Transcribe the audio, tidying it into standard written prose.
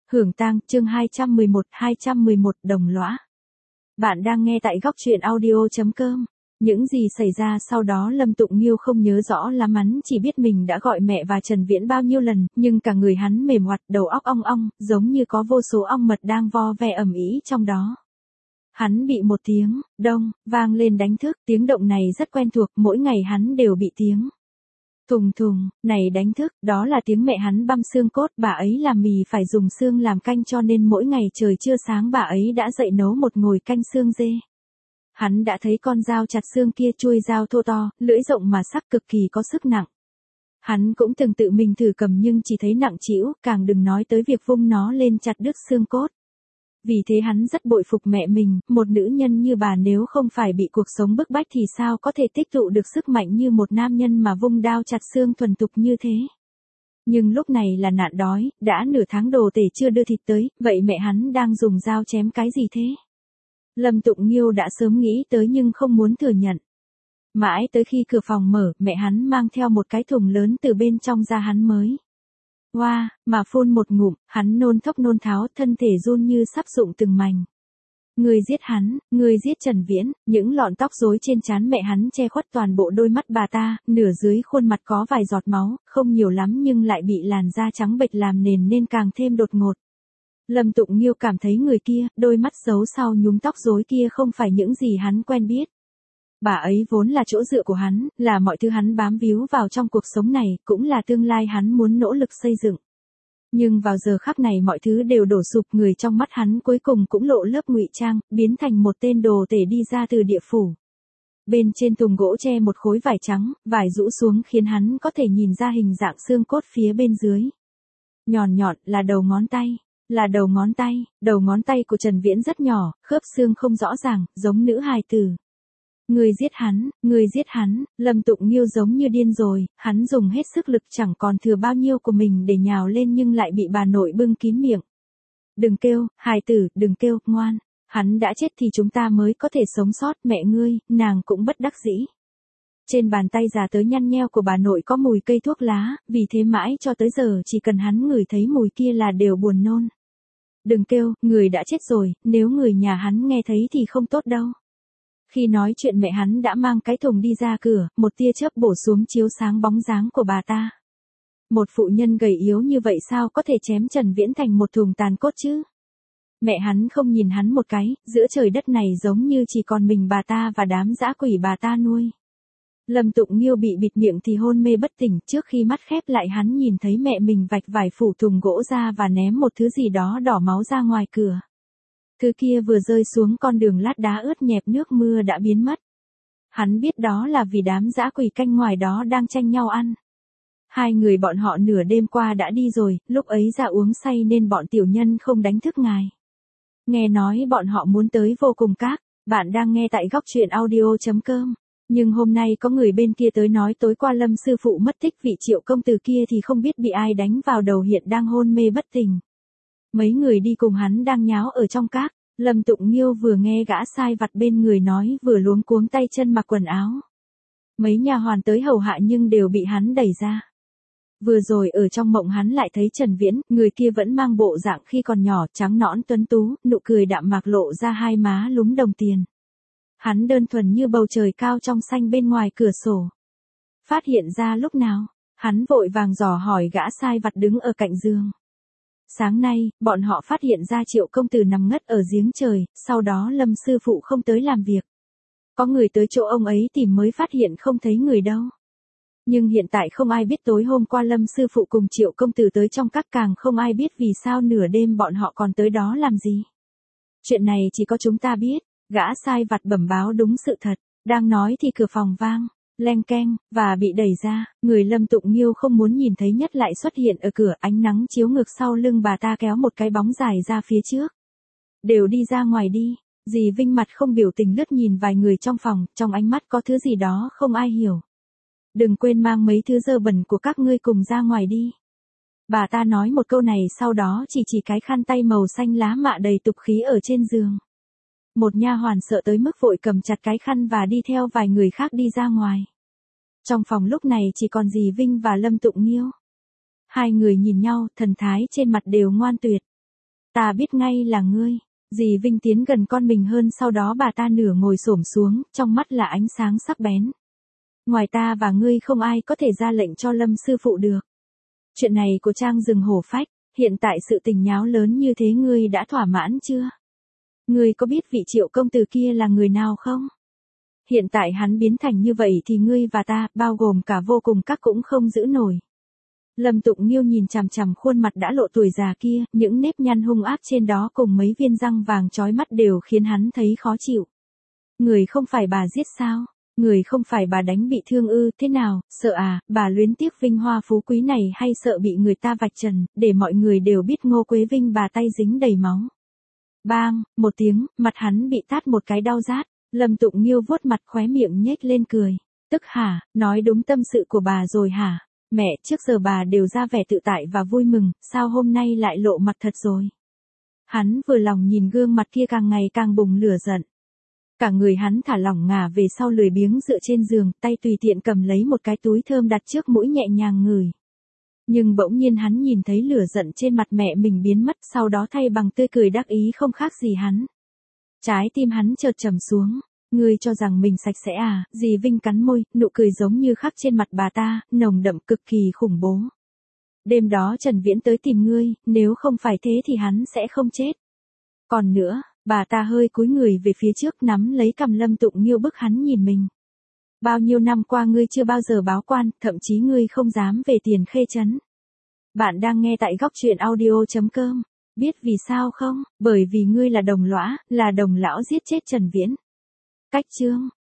Hưởng tang, chương 211 đồng lõa. Bạn đang nghe tại góc truyện audio.com. Những gì xảy ra sau đó Lâm Tụng Nghiêu không nhớ rõ lắm, hắn chỉ biết mình đã gọi mẹ và Trần Viễn bao nhiêu lần, nhưng cả người hắn mềm oặt, đầu óc ong ong, giống như có vô số ong mật đang vo ve ầm ĩ trong đó. Hắn bị một tiếng đông vang lên đánh thức, tiếng động này rất quen thuộc, mỗi ngày hắn đều bị tiếng thùng thùng này đánh thức, đó là tiếng mẹ hắn băm xương cốt, bà ấy làm mì phải dùng xương làm canh cho nên mỗi ngày trời chưa sáng bà ấy đã dậy nấu một nồi canh xương dê. Hắn đã thấy con dao chặt xương kia, chuôi dao thô to, lưỡi rộng mà sắc, cực kỳ có sức nặng. Hắn cũng từng tự mình thử cầm nhưng chỉ thấy nặng trĩu, càng đừng nói tới việc vung nó lên chặt đứt xương cốt. Vì thế hắn rất bội phục mẹ mình, một nữ nhân như bà nếu không phải bị cuộc sống bức bách thì sao có thể tích tụ được sức mạnh như một nam nhân mà vung đao chặt xương thuần thục như thế. Nhưng lúc này là nạn đói, đã nửa tháng đồ tể chưa đưa thịt tới, vậy mẹ hắn đang dùng dao chém cái gì thế? Lâm Tụng Nghiêu đã sớm nghĩ tới nhưng không muốn thừa nhận. Mãi tới khi cửa phòng mở, mẹ hắn mang theo một cái thùng lớn từ bên trong ra, hắn mới mà phun một ngụm, hắn nôn thốc nôn tháo, thân thể run như sắp rụng từng mảnh. Người giết hắn, người giết Trần Viễn. Những lọn tóc rối trên trán mẹ hắn che khuất toàn bộ đôi mắt bà ta, nửa dưới khuôn mặt có vài giọt máu, không nhiều lắm nhưng lại bị làn da trắng bệch làm nền nên càng thêm đột ngột. Lâm Tụng Nghiêu cảm thấy người kia, đôi mắt xấu sau nhúm tóc rối kia không phải những gì hắn quen biết. Bà ấy vốn là chỗ dựa của hắn, là mọi thứ hắn bám víu vào trong cuộc sống này, cũng là tương lai hắn muốn nỗ lực xây dựng. Nhưng vào giờ khắc này mọi thứ đều đổ sụp, người trong mắt hắn cuối cùng cũng lộ lớp ngụy trang, biến thành một tên đồ tể đi ra từ địa phủ. Bên trên thùng gỗ che một khối vải trắng, vải rũ xuống khiến hắn có thể nhìn ra hình dạng xương cốt phía bên dưới. Nhọn nhọn là đầu ngón tay. Đầu ngón tay của Trần Viễn rất nhỏ, khớp xương không rõ ràng, giống nữ hài tử. Người giết hắn, Lâm Tụng Nghiêu giống như điên rồi, hắn dùng hết sức lực chẳng còn thừa bao nhiêu của mình để nhào lên nhưng lại bị bà nội bưng kín miệng. Đừng kêu, hài tử, đừng kêu, ngoan, hắn đã chết thì chúng ta mới có thể sống sót, mẹ ngươi, nàng cũng bất đắc dĩ. Trên bàn tay già tới nhăn nheo của bà nội có mùi cây thuốc lá, vì thế mãi cho tới giờ chỉ cần hắn ngửi thấy mùi kia là đều buồn nôn. Đừng kêu, người đã chết rồi, nếu người nhà hắn nghe thấy thì không tốt đâu. Khi nói chuyện mẹ hắn đã mang cái thùng đi ra cửa, một tia chớp bổ xuống chiếu sáng bóng dáng của bà ta. Một phụ nhân gầy yếu như vậy sao có thể chém Trần Viễn thành một thùng tàn cốt chứ? Mẹ hắn không nhìn hắn một cái, giữa trời đất này giống như chỉ còn mình bà ta và đám dã quỷ bà ta nuôi. Lâm Tụng Nghiêu bị bịt miệng thì hôn mê bất tỉnh, trước khi mắt khép lại hắn nhìn thấy mẹ mình vạch vải phủ thùng gỗ ra và ném một thứ gì đó đỏ máu ra ngoài cửa. Thứ kia vừa rơi xuống con đường lát đá ướt nhẹp nước mưa đã biến mất. Hắn biết đó là vì đám dã quỷ canh ngoài đó đang tranh nhau ăn. Hai người bọn họ nửa đêm qua đã đi rồi, lúc ấy ra uống say nên bọn tiểu nhân không đánh thức ngài. Nghe nói bọn họ muốn tới Vô Cùng Các, bạn đang nghe tại góc truyện audio.com. Nhưng hôm nay có người bên kia tới nói tối qua Lâm sư phụ mất tích, vị Triệu công tử kia thì không biết bị ai đánh vào đầu, hiện đang hôn mê bất tỉnh. Mấy người đi cùng hắn đang nháo ở trong các, Lâm Tụng Nghiêu vừa nghe gã sai vặt bên người nói vừa luống cuống tay chân mặc quần áo. Mấy nha hoàn tới hầu hạ nhưng đều bị hắn đẩy ra. Vừa rồi ở trong mộng hắn lại thấy Trần Viễn, người kia vẫn mang bộ dạng khi còn nhỏ, trắng nõn tuấn tú, nụ cười đạm mạc lộ ra hai má lúm đồng tiền. Hắn đơn thuần như bầu trời cao trong xanh bên ngoài cửa sổ. Phát hiện ra lúc nào, hắn vội vàng dò hỏi gã sai vặt đứng ở cạnh giường. Sáng nay, bọn họ phát hiện ra Triệu công tử nằm ngất ở giếng trời, sau đó Lâm sư phụ không tới làm việc. Có người tới chỗ ông ấy tìm mới phát hiện không thấy người đâu. Nhưng hiện tại không ai biết tối hôm qua Lâm sư phụ cùng Triệu công tử tới trong các, càng không ai biết vì sao nửa đêm bọn họ còn tới đó làm gì. Chuyện này chỉ có chúng ta biết, gã sai vặt bẩm báo đúng sự thật. Đang nói thì cửa phòng vang leng keng, và bị đẩy ra, người Lâm Tụng Nghiêu không muốn nhìn thấy nhất lại xuất hiện ở cửa, ánh nắng chiếu ngược sau lưng bà ta kéo một cái bóng dài ra phía trước. Đều đi ra ngoài đi, dì Vinh mặt không biểu tình lướt nhìn vài người trong phòng, trong ánh mắt có thứ gì đó không ai hiểu. Đừng quên mang mấy thứ dơ bẩn của các ngươi cùng ra ngoài đi. Bà ta nói một câu này sau đó chỉ cái khăn tay màu xanh lá mạ đầy tục khí ở trên giường. Một nha hoàn sợ tới mức vội cầm chặt cái khăn và đi theo vài người khác đi ra ngoài. Trong phòng lúc này chỉ còn dì Vinh và Lâm Tụng Nghiêu. Hai người nhìn nhau, thần thái trên mặt đều ngoan tuyệt. Ta biết ngay là ngươi. Dì Vinh tiến gần con mình hơn, sau đó bà ta nửa ngồi xổm xuống, trong mắt là ánh sáng sắc bén. Ngoài ta và ngươi không ai có thể ra lệnh cho Lâm sư phụ được. Chuyện này của Trang rừng hổ phách, hiện tại sự tình nháo lớn như thế ngươi đã thỏa mãn chưa? Ngươi có biết vị Triệu công tử kia là người nào không? Hiện tại hắn biến thành như vậy thì ngươi và ta, bao gồm cả vô cùng các cũng không giữ nổi. Lâm Tụng Nghiêu nhìn chằm chằm khuôn mặt đã lộ tuổi già kia, những nếp nhăn hung ác trên đó cùng mấy viên răng vàng chói mắt đều khiến hắn thấy khó chịu. Người không phải bà giết sao? Người không phải bà đánh bị thương ư? Thế nào, sợ à, bà luyến tiếc vinh hoa phú quý này hay sợ bị người ta vạch trần, để mọi người đều biết Ngô Quế Vinh bà tay dính đầy máu. Bang, một tiếng, mặt hắn bị tát một cái đau rát. Lâm Tụng Nghiêu vuốt mặt khóe miệng nhếch lên cười. Tức hả, nói đúng tâm sự của bà rồi hả? Mẹ, trước giờ bà đều ra vẻ tự tại và vui mừng, sao hôm nay lại lộ mặt thật rồi? Hắn vừa lòng nhìn gương mặt kia càng ngày càng bùng lửa giận. Cả người hắn thả lỏng ngả về sau lười biếng dựa trên giường, tay tùy tiện cầm lấy một cái túi thơm đặt trước mũi nhẹ nhàng ngửi. Nhưng bỗng nhiên hắn nhìn thấy lửa giận trên mặt mẹ mình biến mất, sau đó thay bằng tươi cười đắc ý không khác gì hắn. Trái tim hắn chợt trầm xuống. Ngươi cho rằng mình sạch sẽ à? Dì Vinh cắn môi, nụ cười giống như khắc trên mặt bà ta, nồng đậm cực kỳ khủng bố. Đêm đó Trần Viễn tới tìm ngươi, nếu không phải thế thì hắn sẽ không chết. Còn nữa, bà ta hơi cúi người về phía trước nắm lấy cằm Lâm Tụng Nghiêu bức hắn nhìn mình. Bao nhiêu năm qua ngươi chưa bao giờ báo quan, thậm chí ngươi không dám về Tiền Khê trấn. Bạn đang nghe tại góc truyện audio.com. Biết vì sao không? Bởi vì ngươi là đồng lõa, là đồng lão giết chết Trần Viễn. Cách chương